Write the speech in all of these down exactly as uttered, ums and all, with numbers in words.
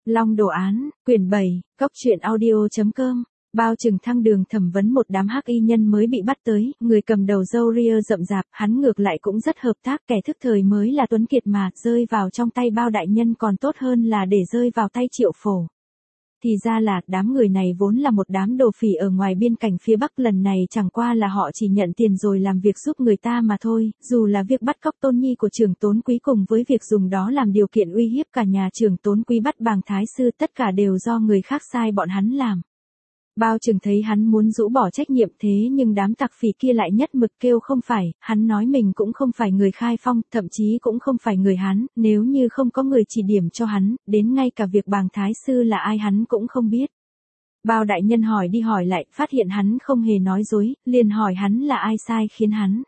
Long đồ án, quyển bảy, góc truyện audio.com. Bao trừng thăng đường thẩm vấn một đám hắc y nhân mới bị bắt tới, người cầm đầu râu ria rậm rạp, hắn ngược lại cũng rất hợp tác, kẻ thức thời mới là Tuấn Kiệt mà, rơi vào trong tay Bao đại nhân còn tốt hơn là để rơi vào tay Triệu Phổ. Thì ra là, đám người này vốn là một đám đồ phỉ ở ngoài biên cảnh phía Bắc, lần này chẳng qua là họ chỉ nhận tiền rồi làm việc giúp người ta mà thôi, dù là việc bắt cóc tôn nhi của trưởng Tốn Quý cùng với việc dùng đó làm điều kiện uy hiếp cả nhà trưởng Tốn Quý bắt Bàng Thái Sư, tất cả đều do người khác sai bọn hắn làm. Bao trừng thấy hắn muốn rũ bỏ trách nhiệm thế nhưng đám tặc phỉ kia lại nhất mực kêu không phải, hắn nói mình cũng không phải người Khai Phong, thậm chí cũng không phải người Hán, nếu như không có người chỉ điểm cho hắn, đến ngay cả việc Bàng Thái Sư là ai hắn cũng không biết. Bao đại nhân hỏi đi hỏi lại, phát hiện hắn không hề nói dối, liền hỏi hắn là ai sai khiến hắn.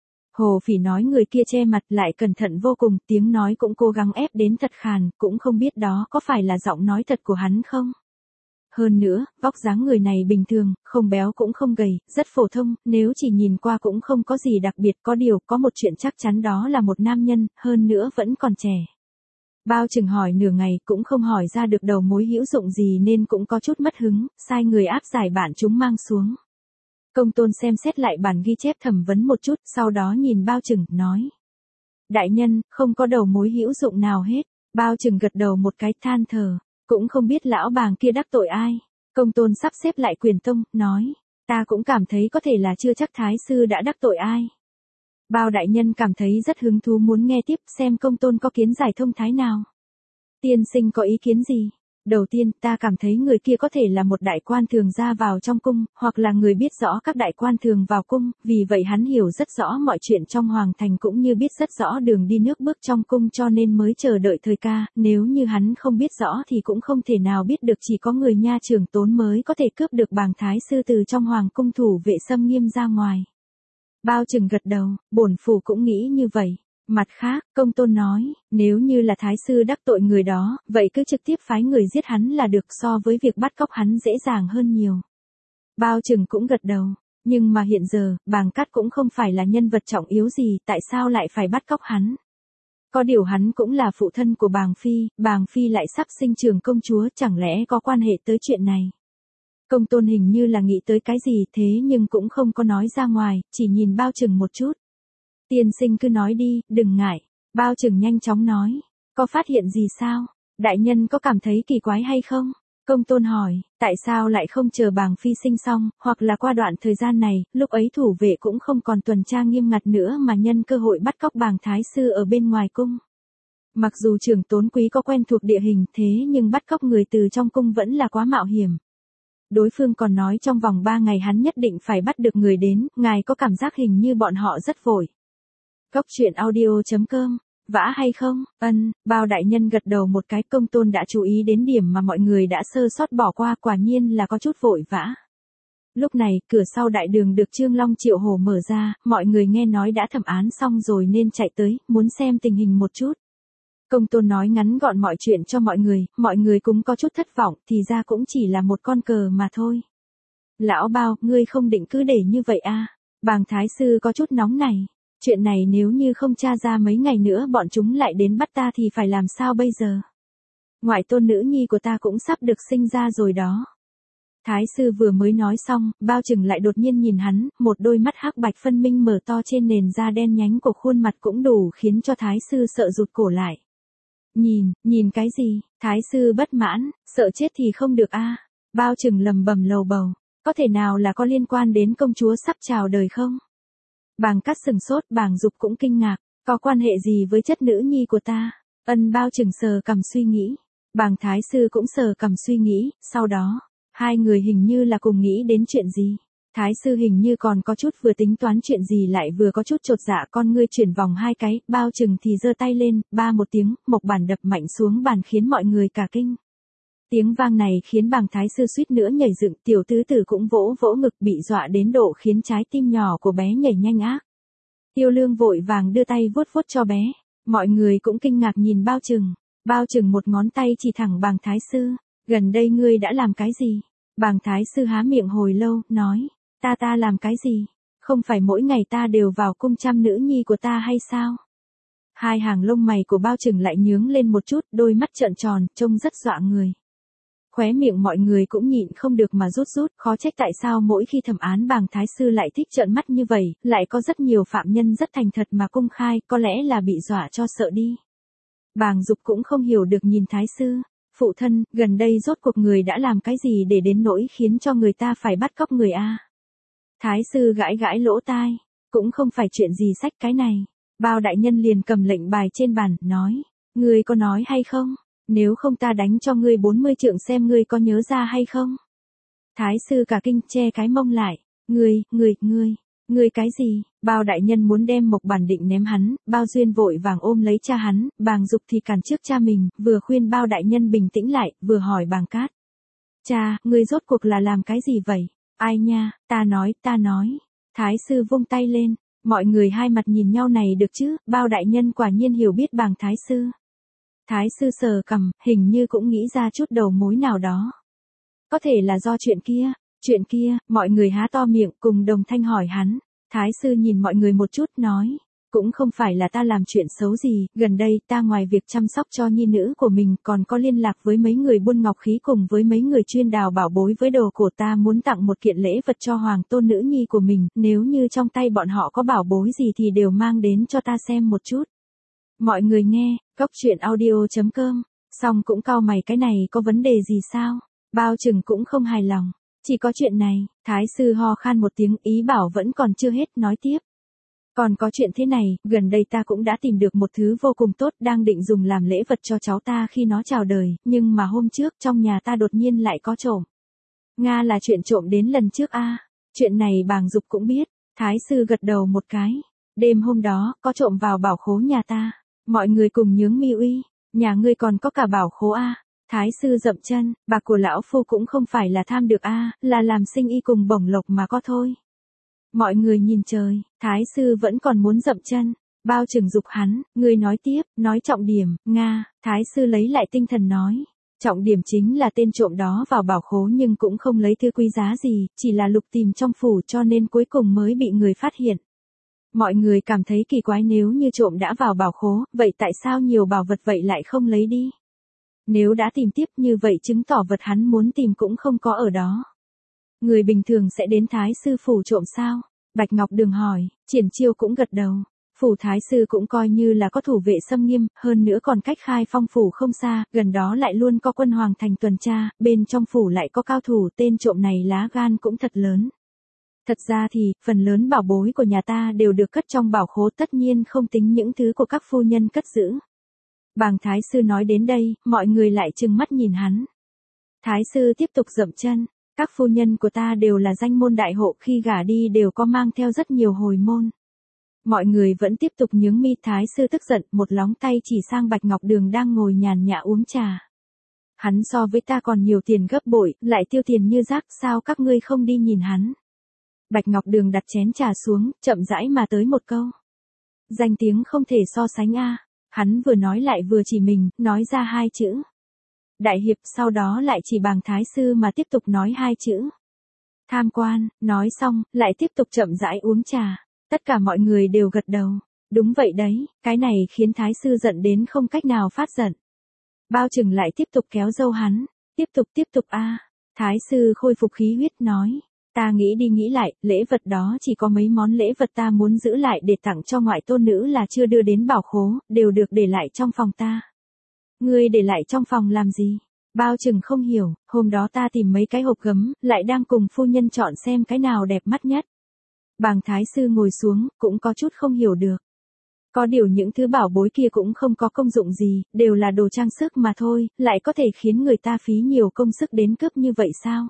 Hồ Phỉ nói người kia che mặt lại cẩn thận vô cùng, tiếng nói cũng cố gắng ép đến thật khàn, cũng không biết đó có phải là giọng nói thật của hắn không. Hơn nữa, vóc dáng người này bình thường, không béo cũng không gầy, rất phổ thông, nếu chỉ nhìn qua cũng không có gì đặc biệt, có điều, có một chuyện chắc chắn đó là một nam nhân, hơn nữa vẫn còn trẻ. Bao trừng hỏi nửa ngày cũng không hỏi ra được đầu mối hữu dụng gì nên cũng có chút mất hứng, sai người áp giải bản chúng mang xuống. Công tôn xem xét lại bản ghi chép thẩm vấn một chút, sau đó nhìn Bao trừng, nói. Đại nhân, không có đầu mối hữu dụng nào hết. Bao trừng gật đầu một cái, than thở. Cũng không biết lão Bàng kia đắc tội ai. Công tôn sắp xếp lại quyền tông, nói. Ta cũng cảm thấy có thể là chưa chắc Thái Sư đã đắc tội ai. Bao đại nhân cảm thấy rất hứng thú muốn nghe tiếp xem công tôn có kiến giải thông thái nào. Tiên sinh có ý kiến gì? Đầu tiên, ta cảm thấy người kia có thể là một đại quan thường ra vào trong cung, hoặc là người biết rõ các đại quan thường vào cung, vì vậy hắn hiểu rất rõ mọi chuyện trong hoàng thành cũng như biết rất rõ đường đi nước bước trong cung cho nên mới chờ đợi thời ca, nếu như hắn không biết rõ thì cũng không thể nào biết được chỉ có người nha trưởng Tốn mới có thể cướp được Bàng Thái Sư từ trong hoàng cung thủ vệ xâm nghiêm ra ngoài. Bao trừng gật đầu, bổn phủ cũng nghĩ như vậy. Mặt khác, công tôn nói, nếu như là Thái Sư đắc tội người đó, vậy cứ trực tiếp phái người giết hắn là được, so với việc bắt cóc hắn dễ dàng hơn nhiều. Bao trừng cũng gật đầu, nhưng mà hiện giờ, Bàng Cát cũng không phải là nhân vật trọng yếu gì, tại sao lại phải bắt cóc hắn? Có điều hắn cũng là phụ thân của Bàng Phi, Bàng Phi lại sắp sinh Trường công chúa, chẳng lẽ có quan hệ tới chuyện này? Công tôn hình như là nghĩ tới cái gì thế nhưng cũng không có nói ra ngoài, chỉ nhìn Bao trừng một chút. Tiên sinh cứ nói đi, đừng ngại. Bao trừng nhanh chóng nói. Có phát hiện gì sao? Đại nhân có cảm thấy kỳ quái hay không? Công tôn hỏi, tại sao lại không chờ Bàng Phi sinh xong, hoặc là qua đoạn thời gian này, lúc ấy thủ vệ cũng không còn tuần tra nghiêm ngặt nữa mà nhân cơ hội bắt cóc Bàng Thái Sư ở bên ngoài cung. Mặc dù trưởng Tốn Quý có quen thuộc địa hình thế nhưng bắt cóc người từ trong cung vẫn là quá mạo hiểm. Đối phương còn nói trong vòng ba ngày hắn nhất định phải bắt được người đến, ngài có cảm giác hình như bọn họ rất vội. Góc truyện audio.com, vã hay không? Ân, Bao đại nhân gật đầu một cái, công tôn đã chú ý đến điểm mà mọi người đã sơ sót bỏ qua, quả nhiên là có chút vội vã. Lúc này, cửa sau đại đường được Trương Long Triệu Hổ mở ra, mọi người nghe nói đã thẩm án xong rồi nên chạy tới, muốn xem tình hình một chút. Công tôn nói ngắn gọn mọi chuyện cho mọi người, mọi người cũng có chút thất vọng, thì ra cũng chỉ là một con cờ mà thôi. Lão Bao, ngươi không định cứ để như vậy à? Bàng Thái Sư có chút nóng này. Chuyện này nếu như không tra ra mấy ngày nữa bọn chúng lại đến bắt ta thì phải làm sao bây giờ? Ngoại tôn nữ nhi của ta cũng sắp được sinh ra rồi đó. Thái Sư vừa mới nói xong, Bao trừng lại đột nhiên nhìn hắn, một đôi mắt hắc bạch phân minh mở to trên nền da đen nhánh của khuôn mặt cũng đủ khiến cho Thái Sư sợ rụt cổ lại. Nhìn, nhìn cái gì? Thái Sư bất mãn, sợ chết thì không được a. Bao trừng lầm bầm lầu bầu, có thể nào là có liên quan đến công chúa sắp chào đời không? Bàng Cát sừng sốt, Bàng Dục cũng kinh ngạc, có quan hệ gì với chất nữ nhi của ta? Ân, Bao trừng sờ cằm suy nghĩ. Bàng Thái Sư cũng sờ cằm suy nghĩ, sau đó, hai người hình như là cùng nghĩ đến chuyện gì. Thái Sư hình như còn có chút vừa tính toán chuyện gì lại vừa có chút chột dạ, con ngươi chuyển vòng hai cái, Bao trừng thì giơ tay lên, ba một tiếng, mộc bản đập mạnh xuống bàn khiến mọi người cả kinh. Tiếng vang này khiến Bàng Thái Sư suýt nữa nhảy dựng, tiểu tứ tử cũng vỗ vỗ ngực bị dọa đến độ khiến trái tim nhỏ của bé nhảy nhanh ác. Tiêu Lương vội vàng đưa tay vuốt vuốt cho bé, mọi người cũng kinh ngạc nhìn Bao trừng. Bao trừng một ngón tay chỉ thẳng Bàng Thái Sư, gần đây ngươi đã làm cái gì? Bàng Thái Sư há miệng hồi lâu, nói, ta ta làm cái gì? Không phải mỗi ngày ta đều vào cung chăm nữ nhi của ta hay sao? Hai hàng lông mày của Bao Trừng lại nhướng lên một chút, đôi mắt trợn tròn, trông rất dọa người. Khóe miệng mọi người cũng nhịn không được mà rút rút, khó trách tại sao mỗi khi thẩm án Bàng Thái Sư lại thích trợn mắt như vậy, lại có rất nhiều phạm nhân rất thành thật mà công khai, có lẽ là bị dọa cho sợ đi. Bàng Dục cũng không hiểu được nhìn Thái Sư, phụ thân, gần đây rốt cuộc người đã làm cái gì để đến nỗi khiến cho người ta phải bắt cóc người a? Thái Sư gãi gãi lỗ tai, cũng không phải chuyện gì sách cái này. Bao đại nhân liền cầm lệnh bài trên bàn, nói, ngươi có nói hay không? Nếu không ta đánh cho ngươi bốn mươi trượng xem ngươi có nhớ ra hay không? Thái Sư cả kinh che cái mông lại, ngươi, ngươi, ngươi, ngươi cái gì? Bao đại nhân muốn đem Mộc Bản Định ném hắn, Bao Duyên vội vàng ôm lấy cha hắn, Bàng Dục thì cản trước cha mình, vừa khuyên Bao đại nhân bình tĩnh lại, vừa hỏi Bàng Cát. Cha, ngươi rốt cuộc là làm cái gì vậy? Ai nha, ta nói, ta nói. Thái Sư vung tay lên, mọi người hai mặt nhìn nhau này được chứ, Bao đại nhân quả nhiên hiểu biết Bàng Thái Sư. Thái Sư sờ cằm, hình như cũng nghĩ ra chút đầu mối nào đó. Có thể là do chuyện kia, chuyện kia, mọi người há to miệng cùng đồng thanh hỏi hắn. Thái Sư nhìn mọi người một chút nói, cũng không phải là ta làm chuyện xấu gì, gần đây ta ngoài việc chăm sóc cho nhi nữ của mình còn có liên lạc với mấy người buôn ngọc khí cùng với mấy người chuyên đào bảo bối với đồ cổ, ta muốn tặng một kiện lễ vật cho hoàng tôn nữ nhi của mình, nếu như trong tay bọn họ có bảo bối gì thì đều mang đến cho ta xem một chút. Mọi người nghe, Cốc Truyện Audio chấm com, xong cũng cau mày, cái này có vấn đề gì sao? Bao Trừng cũng không hài lòng, chỉ có chuyện này. Thái Sư ho khan một tiếng, ý bảo vẫn còn chưa hết, nói tiếp. Còn có chuyện thế này, gần đây ta cũng đã tìm được một thứ vô cùng tốt, đang định dùng làm lễ vật cho cháu ta khi nó chào đời, nhưng mà hôm trước trong nhà ta đột nhiên lại có trộm. Nga là chuyện trộm đến lần trước a? À? Chuyện này Bàng Dục cũng biết. Thái Sư gật đầu một cái. Đêm hôm đó, có trộm vào bảo khố nhà ta. Mọi người cùng nhướng mi uy, nhà ngươi còn có cả bảo khố a? À? Thái Sư dậm chân, bạc của lão phu cũng không phải là tham được a, à, là làm sinh y cùng bổng lộc mà có thôi. Mọi người nhìn trời, Thái Sư vẫn còn muốn dậm chân. Bao Trừng dục hắn, ngươi nói tiếp, nói trọng điểm. Nga. Thái Sư lấy lại tinh thần nói, trọng điểm chính là tên trộm đó vào bảo khố nhưng cũng không lấy thứ quý giá gì, chỉ là lục tìm trong phủ cho nên cuối cùng mới bị người phát hiện. Mọi người cảm thấy kỳ quái, nếu như trộm đã vào bảo khố, vậy tại sao nhiều bảo vật vậy lại không lấy đi? Nếu đã tìm tiếp như vậy chứng tỏ vật hắn muốn tìm cũng không có ở đó. Người bình thường sẽ đến Thái Sư phủ trộm sao? Bạch Ngọc Đường hỏi. Triển Chiêu cũng gật đầu. Phủ Thái Sư cũng coi như là có thủ vệ xâm nghiêm, hơn nữa còn cách Khai Phong phủ không xa, gần đó lại luôn có quân hoàng thành tuần tra, bên trong phủ lại có cao thủ, tên trộm này lá gan cũng thật lớn. Thật ra thì, phần lớn bảo bối của nhà ta đều được cất trong bảo khố, tất nhiên không tính những thứ của các phu nhân cất giữ. Bàng Thái Sư nói đến đây, mọi người lại trừng mắt nhìn hắn. Thái Sư tiếp tục dậm chân. Các phu nhân của ta đều là danh môn đại hộ, khi gả đi đều có mang theo rất nhiều hồi môn. Mọi người vẫn tiếp tục nhướng mi. Thái Sư tức giận, một lóng tay chỉ sang Bạch Ngọc Đường đang ngồi nhàn nhã uống trà. Hắn so với ta còn nhiều tiền gấp bội, lại tiêu tiền như rác, sao các ngươi không đi nhìn hắn? Bạch Ngọc Đường đặt chén trà xuống, chậm rãi mà tới một câu. Danh tiếng không thể so sánh a. Hắn vừa nói lại vừa chỉ mình, nói ra hai chữ. Đại hiệp, sau đó lại chỉ Bàng Thái Sư mà tiếp tục nói hai chữ. Tham quan. Nói xong, lại tiếp tục chậm rãi uống trà. Tất cả mọi người đều gật đầu. Đúng vậy đấy, cái này khiến Thái Sư giận đến không cách nào phát giận. Bao Trừng lại tiếp tục kéo dâu hắn. Tiếp tục tiếp tục a. À. Thái Sư khôi phục khí huyết nói. Ta nghĩ đi nghĩ lại, lễ vật đó chỉ có mấy món lễ vật ta muốn giữ lại để tặng cho ngoại tôn nữ là chưa đưa đến bảo khố, đều được để lại trong phòng ta. Ngươi để lại trong phòng làm gì? Bao Trừng không hiểu, hôm đó ta tìm mấy cái hộp gấm, lại đang cùng phu nhân chọn xem cái nào đẹp mắt nhất. Bàng Thái Sư ngồi xuống, cũng có chút không hiểu được. Có điều những thứ bảo bối kia cũng không có công dụng gì, đều là đồ trang sức mà thôi, lại có thể khiến người ta phí nhiều công sức đến cướp như vậy sao?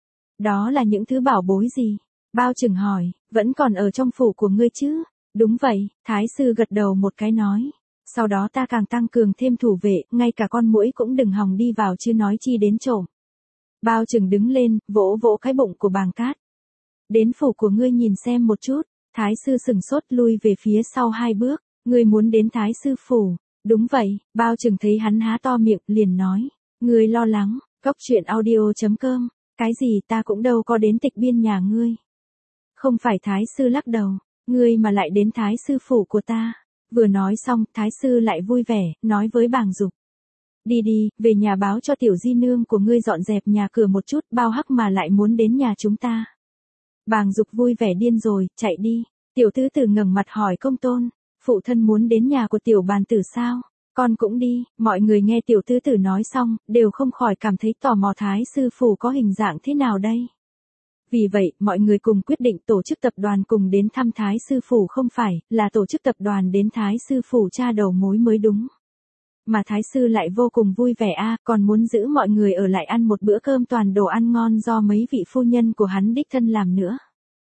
Đó là những thứ bảo bối gì? Bao Trừng hỏi, vẫn còn ở trong phủ của ngươi chứ? Đúng vậy, Thái Sư gật đầu một cái nói. Sau đó ta càng tăng cường thêm thủ vệ, ngay cả con muỗi cũng đừng hòng đi vào chứ nói chi đến trộm. Bao Trừng đứng lên, vỗ vỗ cái bụng của Bàng Cát. Đến phủ của ngươi nhìn xem một chút. Thái Sư sừng sốt lui về phía sau hai bước. Ngươi muốn đến Thái Sư phủ? Đúng vậy. Bao Trừng thấy hắn há to miệng, liền nói. Ngươi lo lắng. Cốc Truyện Audio chấm com. Cái gì, ta cũng đâu có đến tịch biên nhà ngươi. Không phải. Thái Sư lắc đầu. Ngươi mà lại đến Thái Sư phủ của ta. Vừa nói xong, thái sư lại vui vẻ, nói với bàng dục. Đi đi, về nhà báo cho tiểu di nương của ngươi dọn dẹp nhà cửa một chút, bao hắc mà lại muốn đến nhà chúng ta. Bàng dục vui vẻ điên rồi, chạy đi. Tiểu tứ tử ngẩng mặt hỏi công tôn, phụ thân muốn đến nhà của tiểu bàn tử sao? Con cũng đi. Mọi người nghe tiểu tứ tử nói xong, đều không khỏi cảm thấy tò mò thái sư phủ có hình dạng thế nào đây. Vì vậy, mọi người cùng quyết định tổ chức tập đoàn cùng đến thăm thái sư phủ, không phải là tổ chức tập đoàn đến thái sư phủ tra đầu mối mới đúng. Mà thái sư lại vô cùng vui vẻ a, còn muốn giữ mọi người ở lại ăn một bữa cơm toàn đồ ăn ngon do mấy vị phu nhân của hắn đích thân làm nữa.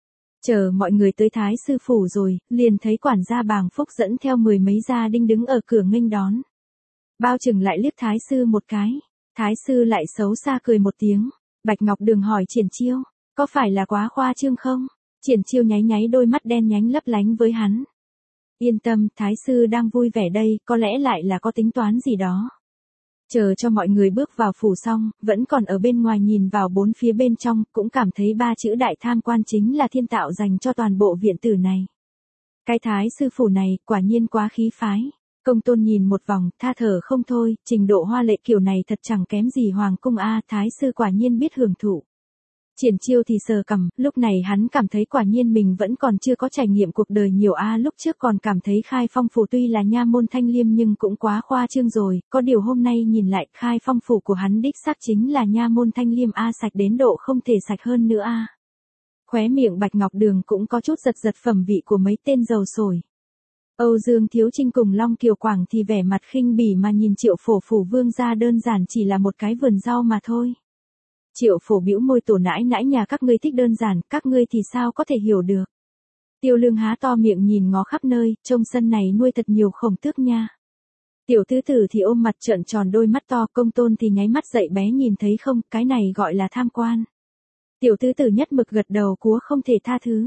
Chờ mọi người tới thái sư phủ rồi, liền thấy quản gia Bàng Phúc dẫn theo mười mấy gia đình đứng ở cửa nghênh đón. Bao Trừng lại liếc thái sư một cái, thái sư lại xấu xa cười một tiếng. Bạch Ngọc Đường hỏi Triển Chiêu, có phải là quá khoa trương không? Triển Chiêu nháy nháy đôi mắt đen nhánh lấp lánh với hắn. Yên tâm, thái sư đang vui vẻ đây, có lẽ lại là có tính toán gì đó. Chờ cho mọi người bước vào phủ xong, vẫn còn ở bên ngoài nhìn vào bốn phía bên trong, cũng cảm thấy ba chữ đại tham quan chính là thiên tạo dành cho toàn bộ viện tử này. Cái thái sư phủ này, quả nhiên quá khí phái. Công tôn nhìn một vòng, tha thở không thôi, trình độ hoa lệ kiểu này thật chẳng kém gì hoàng cung a, thái sư quả nhiên biết hưởng thụ. Triển Chiêu thì sờ cằm, lúc này hắn cảm thấy quả nhiên mình vẫn còn chưa có trải nghiệm cuộc đời nhiều a, lúc trước còn cảm thấy Khai Phong phủ tuy là nha môn thanh liêm nhưng cũng quá khoa trương rồi, có điều hôm nay nhìn lại Khai Phong phủ của hắn đích xác chính là nha môn thanh liêm a, sạch đến độ không thể sạch hơn nữa a. Khóe miệng Bạch Ngọc Đường cũng có chút giật giật phẩm vị của mấy tên giàu sổi. Âu Dương Thiếu Trinh cùng Long Kiều Quảng thì vẻ mặt khinh bỉ mà nhìn Triệu Phổ phủ vương gia đơn giản chỉ là một cái vườn rau mà thôi. Triệu Phổ bĩu môi, tổ nãi nãi nhà các ngươi thích đơn giản, các ngươi thì sao có thể hiểu được. Tiêu Lương há to miệng nhìn ngó khắp nơi, trông sân này nuôi thật nhiều khổng tước nha. Tiểu tứ tử thì ôm mặt trợn tròn đôi mắt to, công tôn thì nháy mắt dậy bé nhìn thấy không, cái này gọi là tham quan. Tiểu tứ tử nhất mực gật đầu cúa không thể tha thứ.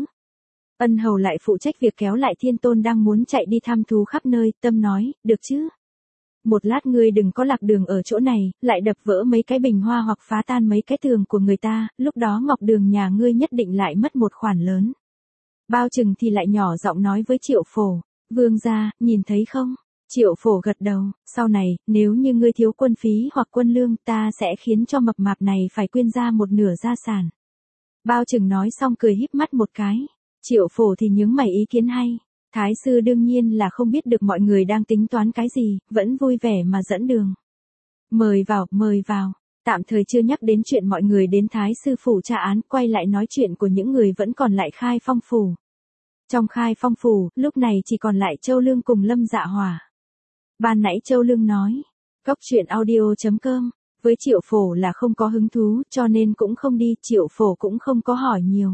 Ân hầu lại phụ trách việc kéo lại Thiên Tôn đang muốn chạy đi thăm thú khắp nơi, tâm nói, được chứ. Một lát ngươi đừng có lạc đường ở chỗ này, lại đập vỡ mấy cái bình hoa hoặc phá tan mấy cái tường của người ta, lúc đó Ngọc Đường nhà ngươi nhất định lại mất một khoản lớn. Bao Trừng thì lại nhỏ giọng nói với Triệu Phổ, vương gia, nhìn thấy không? Triệu Phổ gật đầu, sau này, nếu như ngươi thiếu quân phí hoặc quân lương ta sẽ khiến cho mập mạp này phải quyên ra một nửa gia sản. Bao Trừng nói xong cười híp mắt một cái. Triệu Phổ thì nhướng mày ý kiến hay. Thái sư đương nhiên là không biết được mọi người đang tính toán cái gì, vẫn vui vẻ mà dẫn đường. Mời vào, mời vào. Tạm thời chưa nhắc đến chuyện mọi người đến thái sư phủ tra án, quay lại nói chuyện của những người vẫn còn lại Khai Phong phủ. Trong Khai Phong phủ, lúc này chỉ còn lại Châu Lương cùng Lâm Dạ Hỏa. Ban nãy Châu Lương nói, góc truyện audio chấm com, với Triệu Phổ là không có hứng thú, cho nên cũng không đi, Triệu Phổ cũng không có hỏi nhiều.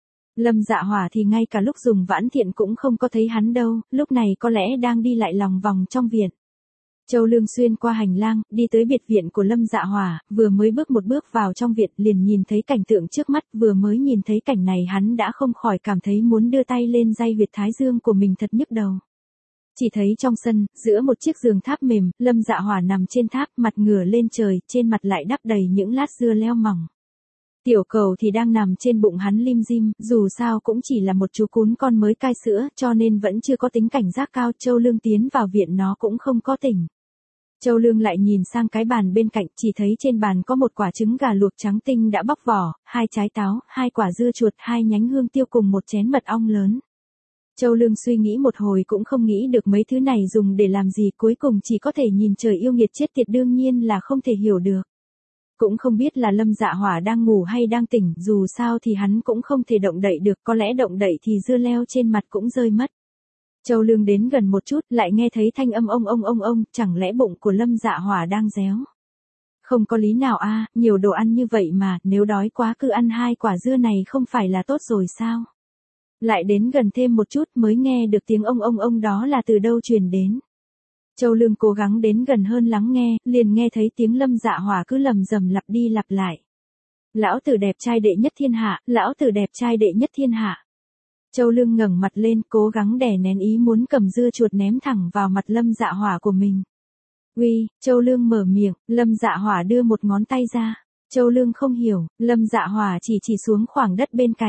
Lâm Dạ Hỏa thì ngay cả lúc dùng vãn thiện cũng không có thấy hắn đâu, lúc này có lẽ đang đi lại lòng vòng trong viện. Châu Lương xuyên qua hành lang, đi tới biệt viện của Lâm Dạ Hỏa, vừa mới bước một bước vào trong viện liền nhìn thấy cảnh tượng trước mắt, vừa mới nhìn thấy cảnh này hắn đã không khỏi cảm thấy muốn đưa tay lên day huyệt thái dương của mình thật nhức đầu. Chỉ thấy trong sân, giữa một chiếc giường tháp mềm, Lâm Dạ Hỏa nằm trên tháp, mặt ngửa lên trời, trên mặt lại đắp đầy những lát dưa leo mỏng. Tiểu Cầu thì đang nằm trên bụng hắn lim dim, dù sao cũng chỉ là một chú cún con mới cai sữa, cho nên vẫn chưa có tính cảnh giác cao. Châu Lương tiến vào viện nó cũng không có tỉnh. Châu Lương lại nhìn sang cái bàn bên cạnh, chỉ thấy trên bàn có một quả trứng gà luộc trắng tinh đã bóc vỏ, hai trái táo, hai quả dưa chuột, hai nhánh hương tiêu cùng một chén mật ong lớn. Châu Lương suy nghĩ một hồi cũng không nghĩ được mấy thứ này dùng để làm gì, cuối cùng chỉ có thể nhìn trời yêu nghiệt chết tiệt, đương nhiên là không thể hiểu được. Cũng không biết là Lâm Dạ Hỏa đang ngủ hay đang tỉnh, dù sao thì hắn cũng không thể động đậy được, có lẽ động đậy thì dưa leo trên mặt cũng rơi mất. Châu Lương đến gần một chút, lại nghe thấy thanh âm ông ông ông ông, chẳng lẽ bụng của Lâm Dạ Hỏa đang réo? Không có lý nào a, nhiều đồ ăn như vậy mà, nếu đói quá cứ ăn hai quả dưa này không phải là tốt rồi sao? Lại đến gần thêm một chút mới nghe được tiếng ông ông ông đó là từ đâu truyền đến. Châu Lương cố gắng đến gần hơn lắng nghe, liền nghe thấy tiếng Lâm Dạ Hỏa cứ lầm rầm lặp đi lặp lại. Lão tử đẹp trai đệ nhất thiên hạ, lão tử đẹp trai đệ nhất thiên hạ. Châu Lương ngẩng mặt lên, cố gắng đè nén ý muốn cầm dưa chuột ném thẳng vào mặt Lâm Dạ Hỏa của mình. Uy, Châu Lương mở miệng, Lâm Dạ Hỏa đưa một ngón tay ra. Châu Lương không hiểu, Lâm Dạ Hỏa chỉ chỉ xuống khoảng đất bên cạnh.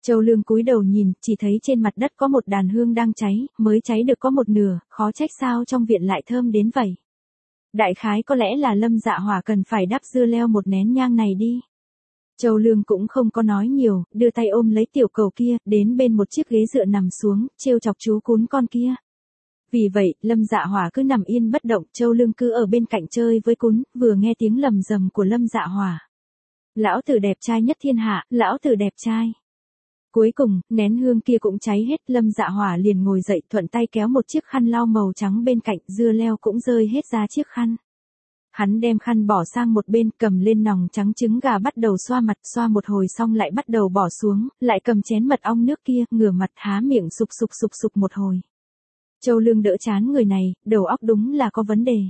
Châu Lương cúi đầu nhìn, chỉ thấy trên mặt đất có một đàn hương đang cháy, mới cháy được có một nửa, khó trách sao trong viện lại thơm đến vậy. Đại khái có lẽ là Lâm Dạ Hỏa cần phải đắp dưa leo một nén nhang này đi. Châu Lương cũng không có nói nhiều, đưa tay ôm lấy tiểu cầu kia, đến bên một chiếc ghế dựa nằm xuống, trêu chọc chú cún con kia. Vì vậy, Lâm Dạ Hỏa cứ nằm yên bất động, Châu Lương cứ ở bên cạnh chơi với cún, vừa nghe tiếng lầm rầm của Lâm Dạ Hỏa. Lão tử đẹp trai nhất thiên hạ, lão tử đẹp trai. Cuối cùng, nén hương kia cũng cháy hết, Lâm Dạ Hỏa liền ngồi dậy, thuận tay kéo một chiếc khăn lau màu trắng bên cạnh, dưa leo cũng rơi hết ra chiếc khăn. Hắn đem khăn bỏ sang một bên, cầm lên nòng trắng trứng gà bắt đầu xoa mặt, xoa một hồi xong lại bắt đầu bỏ xuống, lại cầm chén mật ong nước kia, ngửa mặt há miệng sục sục sục sục một hồi. Châu Lương đỡ chán người này, đầu óc đúng là có vấn đề.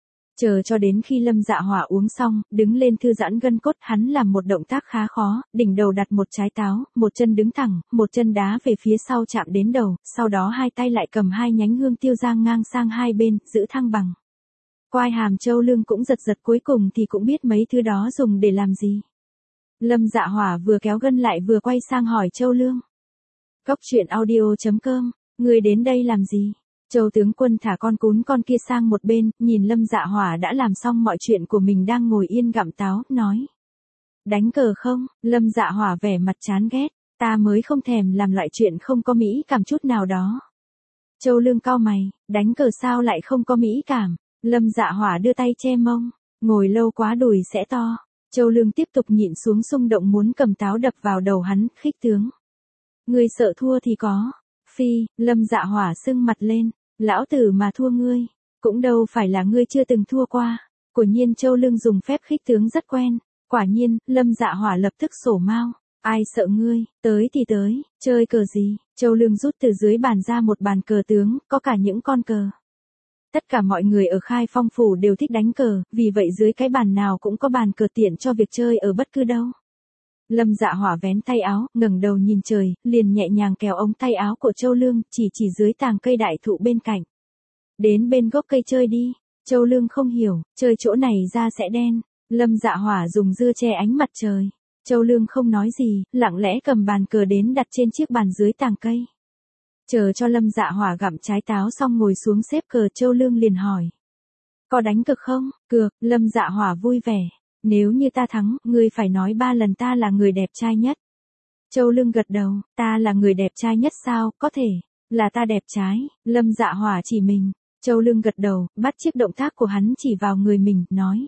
Chờ cho đến khi Lâm Dạ Hỏa uống xong, đứng lên thư giãn gân cốt, hắn làm một động tác khá khó, đỉnh đầu đặt một trái táo, một chân đứng thẳng, một chân đá về phía sau chạm đến đầu, sau đó hai tay lại cầm hai nhánh hương tiêu giang ngang sang hai bên, giữ thăng bằng. Quai hàm Châu Lương cũng giật giật, cuối cùng thì cũng biết mấy thứ đó dùng để làm gì. Lâm Dạ Hỏa vừa kéo gân lại vừa quay sang hỏi Châu Lương. Cốc truyện audio chấm com, người đến đây làm gì? Châu tướng quân thả con cún con kia sang một bên, nhìn Lâm Dạ Hỏa đã làm xong mọi chuyện của mình đang ngồi yên gặm táo, nói. Đánh cờ không? Lâm Dạ Hỏa vẻ mặt chán ghét, ta mới không thèm làm loại chuyện không có mỹ cảm chút nào đó. Châu Lương cau mày, đánh cờ sao lại không có mỹ cảm? Lâm Dạ Hỏa đưa tay che mông, ngồi lâu quá đùi sẽ to. Châu Lương tiếp tục nhịn xuống xung động muốn cầm táo đập vào đầu hắn, khích tướng. Ngươi sợ thua thì có. Phi, Lâm Dạ Hỏa sưng mặt lên, lão tử mà thua ngươi, cũng đâu phải là ngươi chưa từng thua qua. Quả nhiên Châu Lương dùng phép khích tướng rất quen, quả nhiên, Lâm Dạ Hỏa lập tức sổ mao. Ai sợ ngươi, tới thì tới, chơi cờ gì? Châu Lương rút từ dưới bàn ra một bàn cờ tướng, có cả những con cờ. Tất cả mọi người ở Khai Phong phủ đều thích đánh cờ, vì vậy dưới cái bàn nào cũng có bàn cờ tiện cho việc chơi ở bất cứ đâu. Lâm Dạ Hỏa vén tay áo, ngẩng đầu nhìn trời, liền nhẹ nhàng kéo ống tay áo của Châu Lương, chỉ chỉ dưới tàng cây đại thụ bên cạnh. Đến bên gốc cây chơi đi. Châu Lương không hiểu, chơi chỗ này da sẽ đen. Lâm Dạ Hỏa dùng dưa che ánh mặt trời. Châu Lương không nói gì, lặng lẽ cầm bàn cờ đến đặt trên chiếc bàn dưới tàng cây. Chờ cho Lâm Dạ Hỏa gặm trái táo xong ngồi xuống xếp cờ, Châu Lương liền hỏi. Có đánh cược không? Cược. Lâm Dạ Hỏa vui vẻ. Nếu như ta thắng, ngươi phải nói ba lần ta là người đẹp trai nhất. Châu Lương gật đầu, ta là người đẹp trai nhất sao, có thể, là ta đẹp trai. Lâm Dạ Hỏa chỉ mình. Châu Lương gật đầu, bắt chiếc động tác của hắn chỉ vào người mình, nói.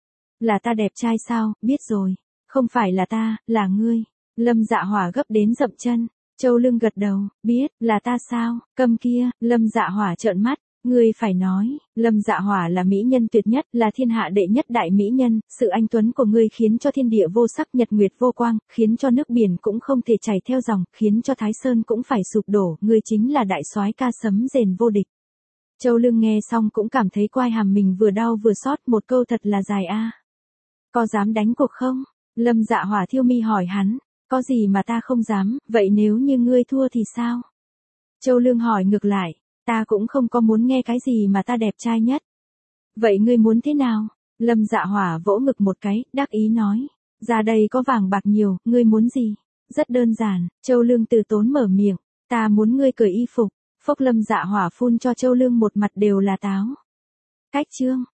Là ta đẹp trai sao, biết rồi. Không phải là ta, là ngươi. Lâm Dạ Hỏa gấp đến dậm chân. Châu Lương gật đầu, biết, là ta sao, câm kia. Lâm Dạ Hỏa trợn mắt, ngươi phải nói, Lâm Dạ Hỏa là mỹ nhân tuyệt nhất, là thiên hạ đệ nhất đại mỹ nhân, sự anh tuấn của ngươi khiến cho thiên địa vô sắc, nhật nguyệt vô quang, khiến cho nước biển cũng không thể chảy theo dòng, khiến cho Thái Sơn cũng phải sụp đổ, ngươi chính là đại soái ca sấm rền vô địch. Châu Lương nghe xong cũng cảm thấy quai hàm mình vừa đau vừa xót, một câu thật là dài a. Có dám đánh cuộc không? Lâm Dạ Hỏa thiêu mi hỏi hắn. Có gì mà ta không dám, vậy nếu như ngươi thua thì sao? Châu Lương hỏi ngược lại, ta cũng không có muốn nghe cái gì mà ta đẹp trai nhất. Vậy ngươi muốn thế nào? Lâm Dạ Hỏa vỗ ngực một cái, đắc ý nói, ra đây có vàng bạc nhiều, ngươi muốn gì? Rất đơn giản. Châu Lương từ tốn mở miệng, ta muốn ngươi cởi y phục. Phốc. Lâm Dạ Hỏa phun cho Châu Lương một mặt đều là táo. Cách chương.